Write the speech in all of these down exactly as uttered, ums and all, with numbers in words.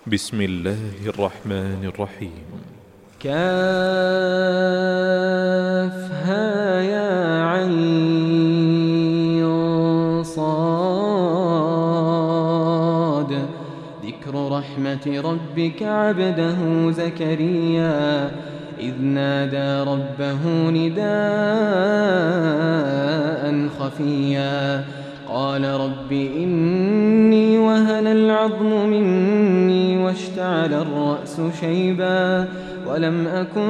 بسم الله الرحمن الرحيم. كافها يا عين صاد ذكر رحمة ربك عبده زكريا إذ نادى ربه نداء خفيا قال رب إني وهن العظم مني واشتعل الرأس شيبا ولم أكن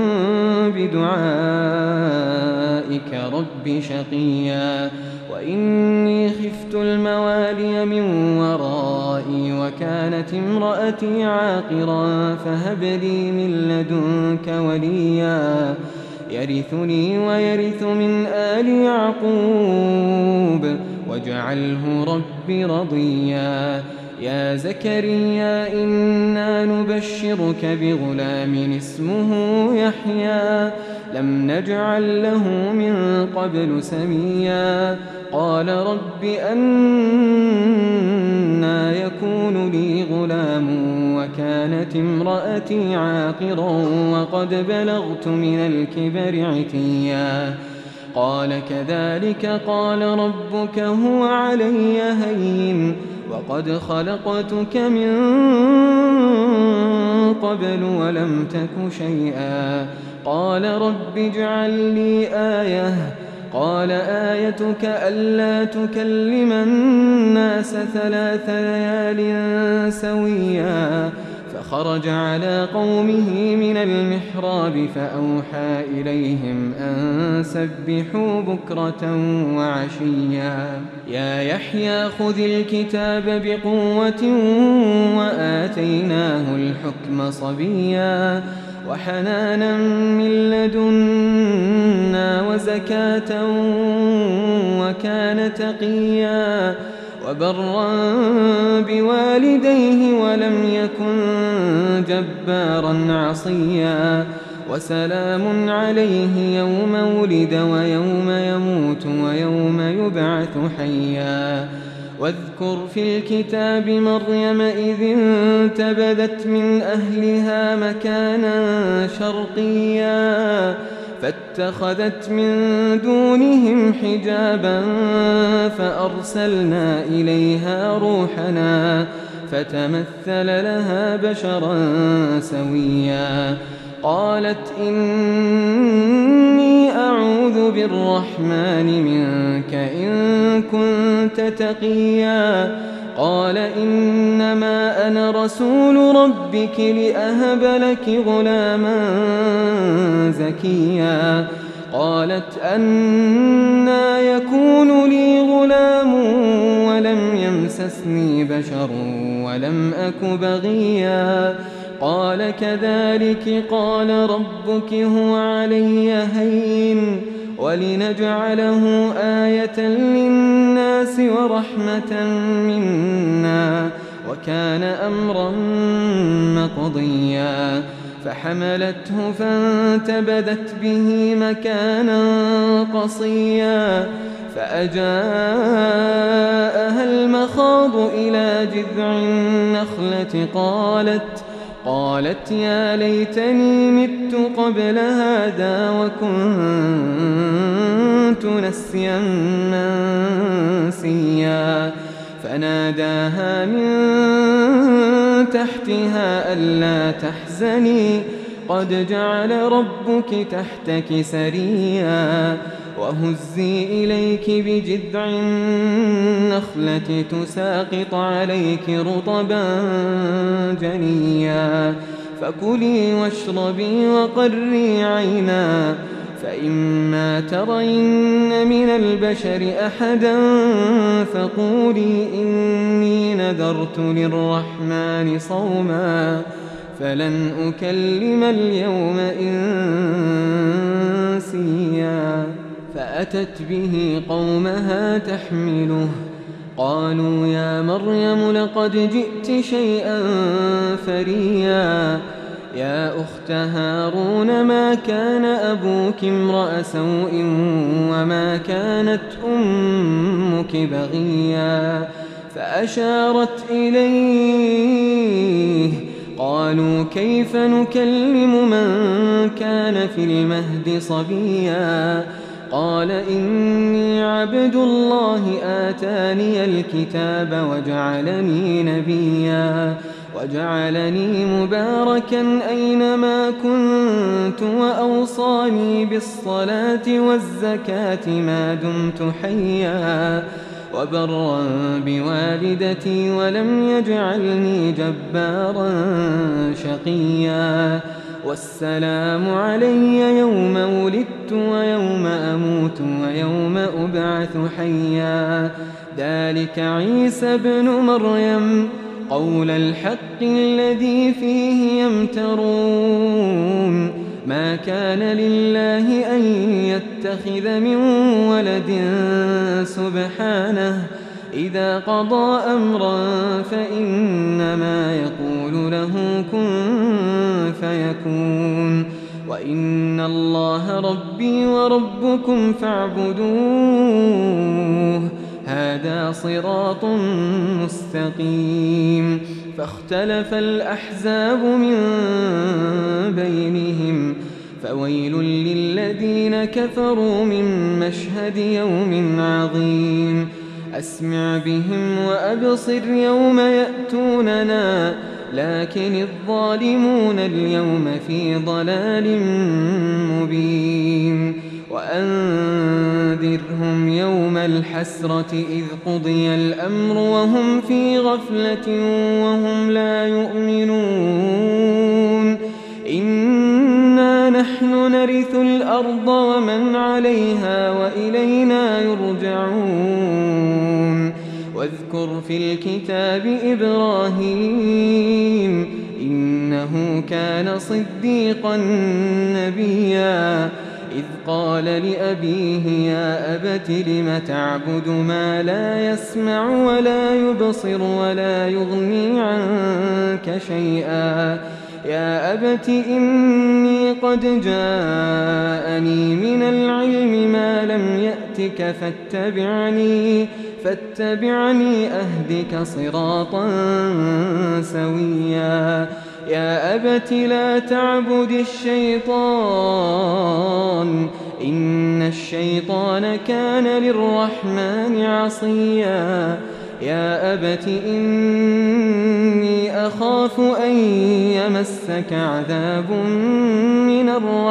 بدعائك رب شقيا وإني خفت الموالي من ورائي وكانت امرأتي عاقرا فهب لي من لدنك وليا يرثني ويرث من آل يعقوب واجعله رب رضيا يا زكريا إنا نبشرك بغلام اسمه يحيى لم نجعل له من قبل سميا قال رب أنى يكون لي غلام وكانت امرأتي عاقرا وقد بلغت من الكبر عتيا قال كذلك قال ربك هو علي هين وقد خلقتك من قبل ولم تك شيئا قال رب اجعل لي آية قال آيتك ألا تكلم الناس ثلاث ليال سويا فخرج على قومه من المحراب فأوحى إليهم أن سبحوا بكرة وعشيا يا يحيى خذ الكتاب بقوة وآتيناه الحكم صبيا وحنانا من لدنا وزكاة وكان تقيا وبرا بوالديه ولم يكن جبارا عصيا وسلام عليه يوم ولد ويوم يموت ويوم يبعث حيا واذكر في الكتاب مريم إذ انتبذت من أهلها مكانا شرقيا فاتخذت من دونهم حجابا فأرسلنا إليها روحنا فتمثل لها بشرا سويا قالت إني أعوذ بالرحمن منك إن كنت تقيا قال إنما أنا رسول ربك لأهب لك غلاما زكيا قالت أنى يكون لي غلام ولم يمسسني بشر ولم أك بغيا قال كذلك قال ربك هو علي هين ولنجعله آية للناس ورحمة منا وكان أمرا مقضيا فحملته فانتبذت به مكانا قصيا فأجاءها المخاض إلى جذع النخلة قالت قالت يا ليتني مت قبل هذا وكنت نسيا منسيا فناداها من تحتها ألا تحزني قد جعل ربك تحتك سريا وهزي إليك بجذع النخلة تساقط عليك رطبا جنيا فكلي واشربي وقري عينا فإما ترين من البشر أحدا فقولي إني نذرت للرحمن صوما فلن أكلم اليوم إنسيا فأتت به قومها تحمله قالوا يا مريم لقد جئت شيئا فريا يا أخت هارون ما كان أبوك امرأ سوء وما كانت أمك بغيا فأشارت إليه قالوا كيف نكلم من كان في المهد صبيا قال إني عبد الله آتاني الكتاب وجعلني نبيا وجعلني مباركا أينما كنت وأوصاني بالصلاة والزكاة ما دمت حيا وبرا بوالدتي ولم يجعلني جبارا شقيا والسلام علي يوم ولدت ويوم أموت ويوم أبعث حيا ذلك عيسى ابن مريم قول الحق الذي فيه يمترون ما كان لله أن يتخذ من ولد سبحانه إذا قضى أمرا فإنما يقول له كن فيكون وإن الله ربي وربكم فاعبدوه هذا صراط مستقيم فاختلف الأحزاب من بينهم فويل للذين كفروا من مشهد يوم عظيم أسمع بهم وأبصر يوم يأتوننا لكن الظالمون اليوم في ضلال مبين وأنذرهم يوم الحسرة إذ قضي الأمر وهم في غفلة وهم لا يؤمنون إنا نحن نرث الأرض ومن عليها وإلينا يرجعون واذكر في الكتاب إبراهيم إنه كان صديقا نبيا إذ قال لأبيه يا أبت لم تعبد ما لا يسمع ولا يبصر ولا يغني عنك شيئا يا أبت إني قد جاءني من العلم ما لم يأتك فاتبعني فاتبعني أهدك صراطا سويا يا أبت لا تعبد الشيطان إن الشيطان كان للرحمن عصيا يا أبت إني أخاف أن يمسك عذاب من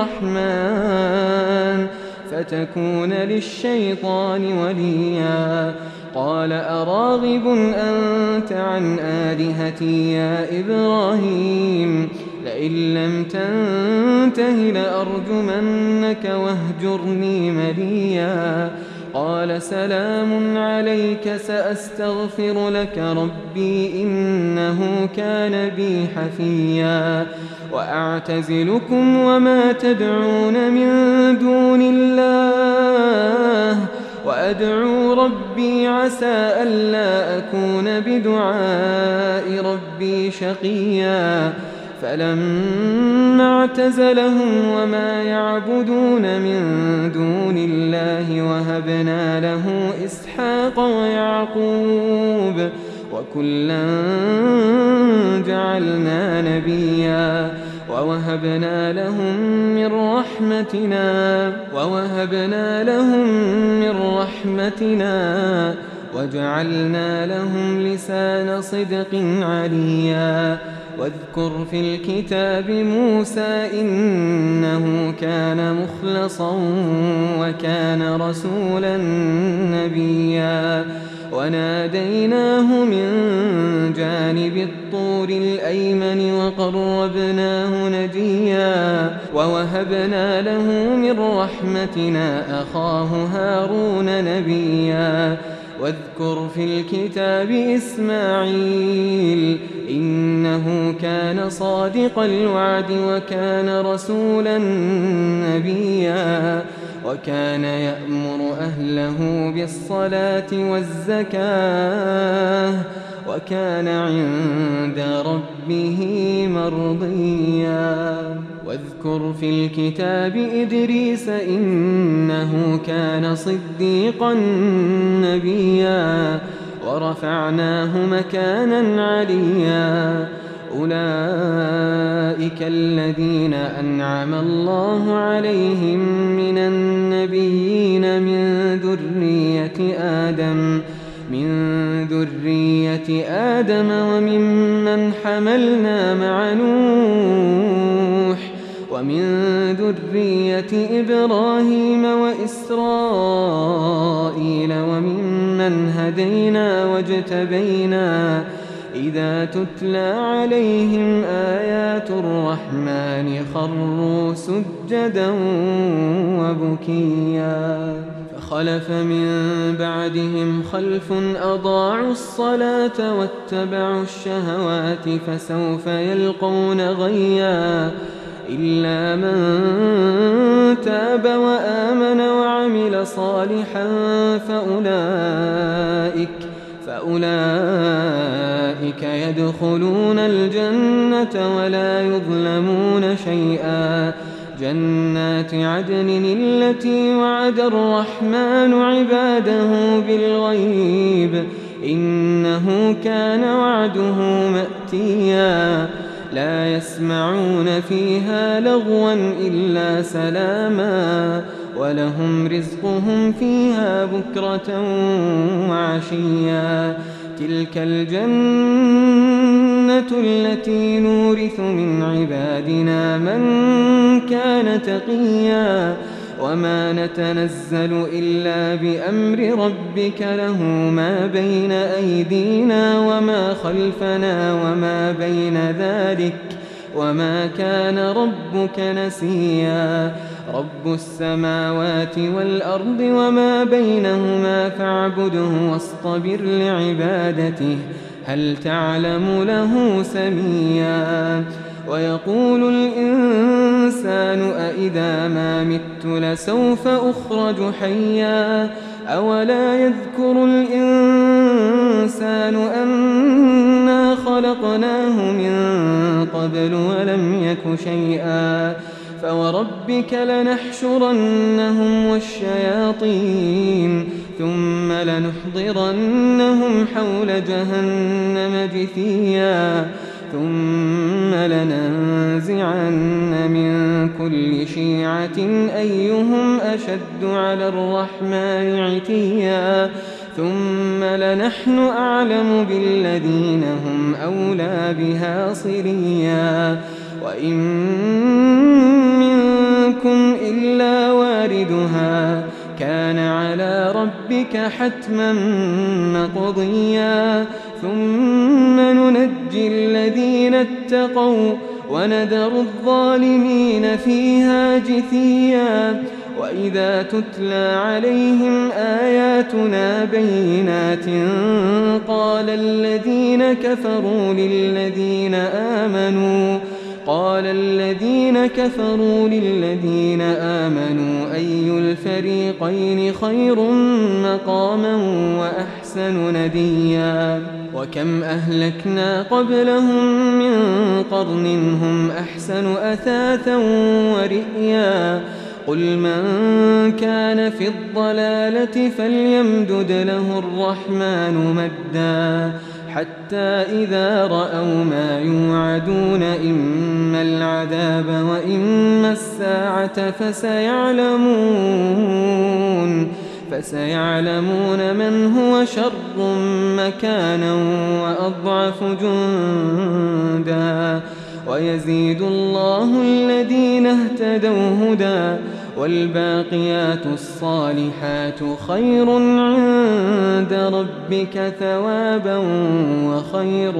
الرحمن فتكون للشيطان وليا قال أراغب أنت عن آلهتي يا إبراهيم لئن لم تنته لأرجمنك واهجرني مليا قال سلام عليك سأستغفر لك ربي إنه كان بي حفيا وأعتزلكم وما تدعون من دون الله وأدعو ربي عسى ألا أكون بدعاء ربي شقيا فلما اعتزلهم وما يعبدون من دون الله وهبنا له إسحاق ويعقوب وكلا جعلنا نبيا ووهبنا لهم من رحمتنا ووهبنا لهم من رحمتنا وجعلنا لهم لسان صدق عليا واذكر في الكتاب موسى إنه كان مخلصا وكان رسولا نبيا وناديناه من جانب الطور الأيمن وقربناه نجيا ووهبنا له من رحمتنا أخاه هارون نبيا واذكر في الكتاب إسماعيل إنه كان صادق الوعد وكان رسولا نبيا وكان يأمر أهله بالصلاة والزكاة وكان عند ربه مرضيا واذكر في الكتاب إدريس إنه كان صديقا نبيا ورفعناه مكانا عليا أولئك الذين أنعم الله عليهم من النبيين من ذرية آدم من ذرية آدم وممن حملنا مع نوح ومن ذرية إبراهيم وإسرائيل وممن هدينا واجتبينا إذا تتلى عليهم آيات الرحمن خروا سجدا وبكيا فخلف من بعدهم خلف أضاعوا الصلاة واتبعوا الشهوات فسوف يلقون غيا إلا من تاب وآمن وعمل صالحا فأولئك فأولئك يدخلون الجنة ولا يظلمون شيئا جنات عدن التي وعد الرحمن عباده بالغيب إنه كان وعده مأتيا لا يسمعون فيها لغوا إلا سلاما ولهم رزقهم فيها بكرة وعشيا تلك الجنة التي نورث من عبادنا من كان تقيا وما نتنزل إلا بأمر ربك له ما بين أيدينا وما خلفنا وما بين ذلك وما كان ربك نسيا رب السماوات والأرض وما بينهما فاعبده واصطبر لعبادته هل تعلم له سميا ويقول الإنسان أإذا ما مت لسوف أخرج حيا أولا يذكر الإنسان أنا خلقناه من قبل ولم يك شيئا فوربك لنحشرنهم والشياطين ثم لنحضرنهم حول جهنم جثيا ثم لننزعن من كل شيعة أيهم أشد على الرحمن عتيا ثم لنحن أعلم بالذين هم أولى بها صليا وإن منكم إلا واردها كان على ربك حتما مقضيا ثم ننجي الذين اتقوا وندر الظالمين فيها جثيا وإذا تتلى عليهم آياتنا بينات قال الذين كفروا للذين آمنوا قال الذين كفروا للذين آمنوا أي الفريقين خير مقاما وأحسن نديا وكم أهلكنا قبلهم من قرن هم أحسن أثاثا ورئيا قل من كان في الضلالة فليمدد له الرحمن مدا حتى إذا رأوا ما يوعدون إما العذاب وإما الساعة فسيعلمون فسيعلمون من هو شر مكانا وأضعف جندا ويزيد الله الذين اهتدوا هدى والباقيات الصالحات خير عند ربك ثوابا وخير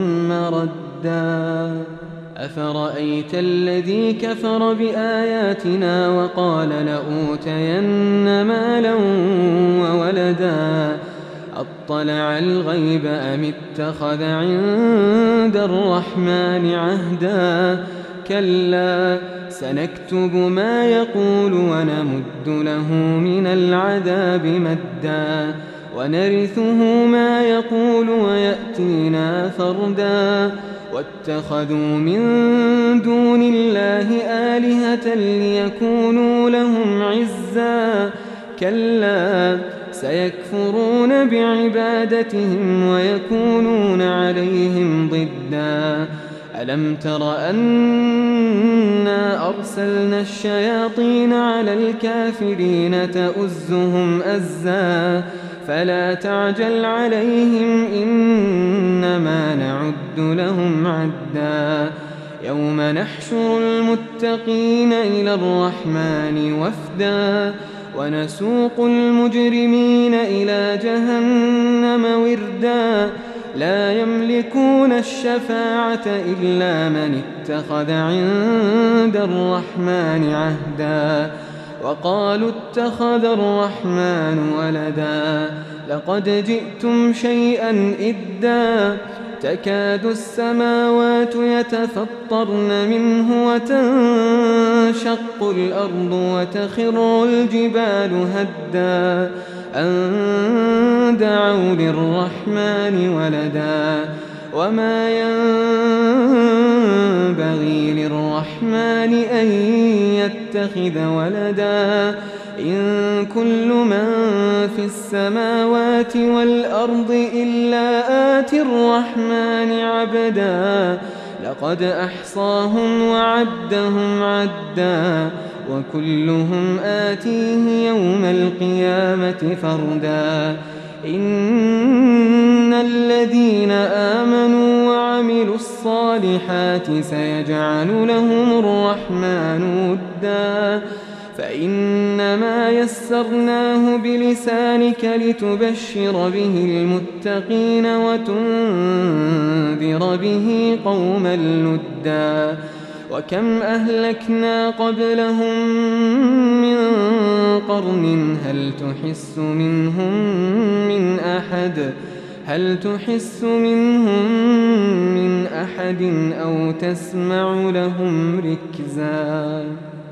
مردا أفرأيت الذي كفر بآياتنا وقال لأوتين مالا وولدا أطلع الغيب أم اتخذ عند الرحمن عهدا كلا سنكتب ما يقول ونمد له من العذاب مدا ونرثه ما يقول ويأتينا فردا واتخذوا من دون الله آلهة ليكونوا لهم عزا كلا سيكفرون بعبادتهم ويكونون عليهم ضدا ألم تر أنا أرسلنا الشياطين على الكافرين تؤزهم أزا فلا تعجل عليهم إنما نعد لهم عدا يوم نحشر المتقين إلى الرحمن وفدا ونسوق المجرمين إلى جهنم وردا لا يملكون الشفاعة إلا من اتخذ عند الرحمن عهدا وقالوا اتخذ الرحمن ولدا لقد جئتم شيئا إدا تكاد السماوات يتفطرن منه وتنشق الأرض وتخر الجبال هدا أن دعوا للرحمن ولدا وما ينبغي للرحمن أن يتخذ ولدا إن كل من في السماوات والأرض إلا آتي الرحمن عبدا لقد أحصاهم وعدهم عدا وكلهم آتيه يوم القيامة فردا إن الذين آمنوا وعملوا الصالحات سيجعل لهم الرحمن ودا فإنما يسرناه بلسانك لتبشر به المتقين وتنذر به قوما لدا وكم أهلكنا قبلهم من قرن هل تحس منهم من أحد هل تحس منهم من أحد أو تسمع لهم ركزا.